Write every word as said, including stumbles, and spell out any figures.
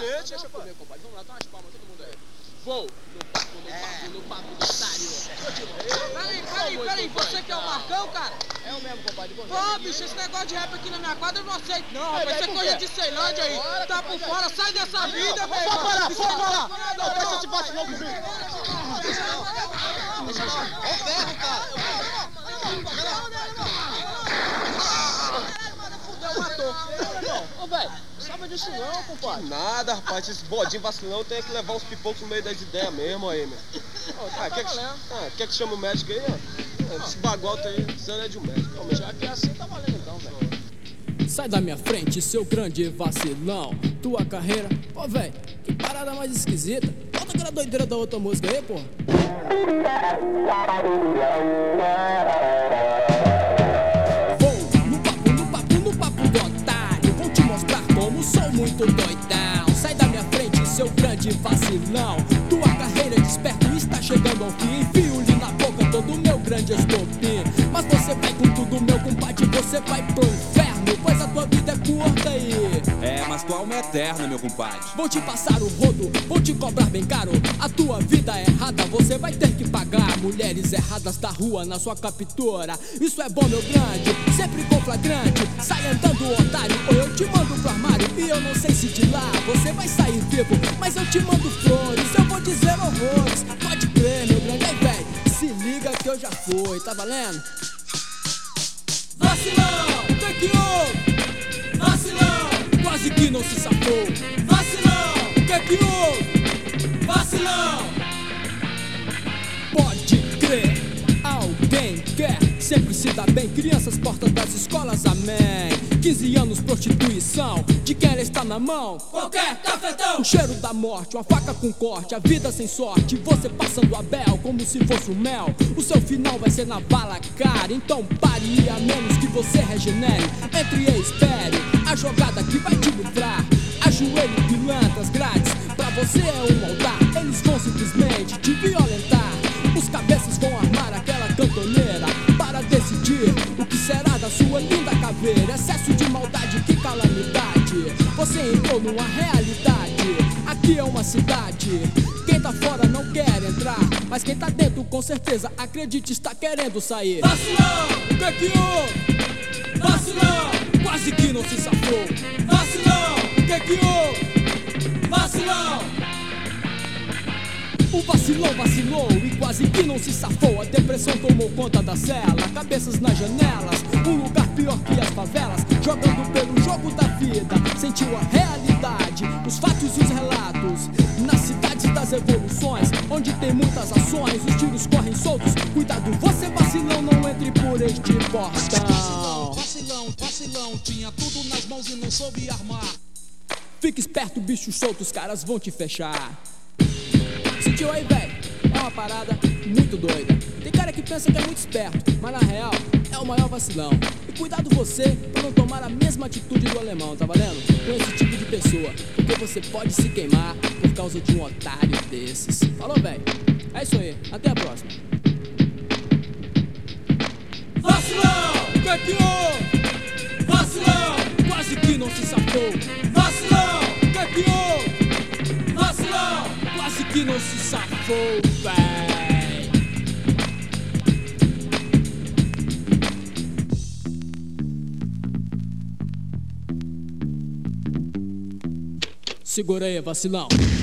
gente, deixa comigo, compadre. Vamos lá, dá umas palmas, todo mundo aí. Vou no papo, no papo, no papo do otário. Peraí, peraí, peraí, você que é o Marcão, cara? É o mesmo, compadre. Pô, bicho, esse negócio de rap aqui na minha quadra eu não aceito, não. Rapaz, isso é coisa de Ceilândia aí. Tá por fora, sai dessa vida, velho. Pode parar, pode parar. Não, deixa esse vacilão comigo. Ó o ferro, cara. Fudeu, matou. Ô, velho, não sabe disso não, compadre. Nada, rapaz, esse bodinho vacilão tem que levar os pipocos no meio das ideias mesmo aí, meu. Ah, quer, que, ah, quer que chame o médico aí, ó? Esse bagualto aí, precisando é de um médico. Já que é assim, tá valendo então, velho. Sai da minha frente, seu grande vacilão. Tua carreira, pô, véi, que parada mais esquisita. Bota aquela doideira da outra música aí, pô. Vou no papo, no papo, no papo do otário. Vou te mostrar como sou muito doidão. Sai da minha frente, seu grande vacilão. Tua carreira de esperto está chegando ao fim. Enfio-lhe na boca todo o meu grande estopim. Mas você vai com tudo, meu compadre, você vai pro inferno, pois a tua vida é curta aí. É, mas tua alma é eterna, meu compadre. Vou te passar o rodo, vou te cobrar bem caro. A tua vida é errada, você vai ter que pagar. Mulheres erradas da rua na sua captura. Isso é bom, meu grande, sempre com flagrante. Sai andando, otário, ou eu te mando pro armário. E eu não sei se de lá você vai sair vivo, mas eu te mando flores, eu vou dizer horrores. Pode crer, meu grande, aí véi, se liga que eu já fui, tá valendo? Vacilão, o que que houve? Vacilão, quase que não se safou. Vacilão, o que que houve? Vacilão, pode crer, alguém quer sempre se dá bem. Crianças, portas das escolas, amém. Quinze anos, prostituição, de quem ela está na mão? Qualquer cafetão. O cheiro da morte, uma faca com corte, a vida sem sorte, você passando a bel como se fosse um mel. O seu final vai ser na bala, cara, então pare e a menos que você regenere. Entre e espere a jogada que vai te livrar. Ajoelho, pilantras grátis, pra você é um altar. Eles vão simplesmente te violentar. Os cabeças vão armar aquela cantoneira para decidir o que será da sua linda caveira. Excesso de maldade, que calamidade. Você entrou numa realidade. Aqui é uma cidade. Quem tá fora não quer entrar, mas quem tá dentro com certeza, acredite, está querendo sair. Vacilão, o que que houve? Vacilão, quase que não se safou. Vacilão, o que que houve? Vacilão, o vacilão vacilou e quase que não se safou. A depressão tomou conta da cela, cabeças nas janelas, um lugar pior que as favelas. Jogando pelo jogo da vida, sentiu a realidade, os fatos e os relatos. Nas cidades das evoluções, onde tem muitas ações, os tiros correm soltos. Cuidado, você vacilão, não entre por este portão. Vacilão, vacilão, tinha tudo nas mãos e não soube armar. Fique esperto, bicho solto, os caras vão te fechar. Sentiu aí, velho? É uma parada muito doida. Tem cara que pensa que é muito esperto, mas na real é o maior vacilão. E cuidado você pra não tomar a mesma atitude do alemão, tá valendo? Com esse tipo de pessoa, porque você pode se queimar por causa de um otário desses. Falou, velho? É isso aí, até a próxima. Vacilão! O que é que houve? Vacilão! Quase que não se safou. Vacilão! O que é que houve? Vacilão! Quase que não se safou, véi. Segura aí, vacilão.